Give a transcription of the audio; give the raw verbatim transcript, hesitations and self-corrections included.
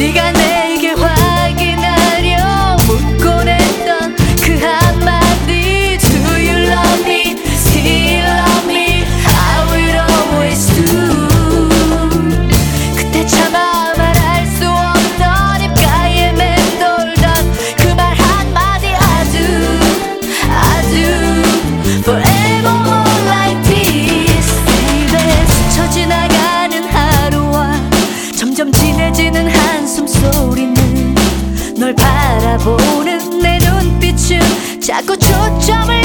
네가 내게 확인하려 묻곤 했던 그 한마디 Do you love me? Still love me? I will always do. 그때 차마 말할 수 없던 입가에 맴돌던 그 말 한마디 I do, I do forever like this. baby 스쳐 지나가는 하루와 점점 진해지는 한숨 소리는 널 바라보는 내 눈빛은 자꾸 초점을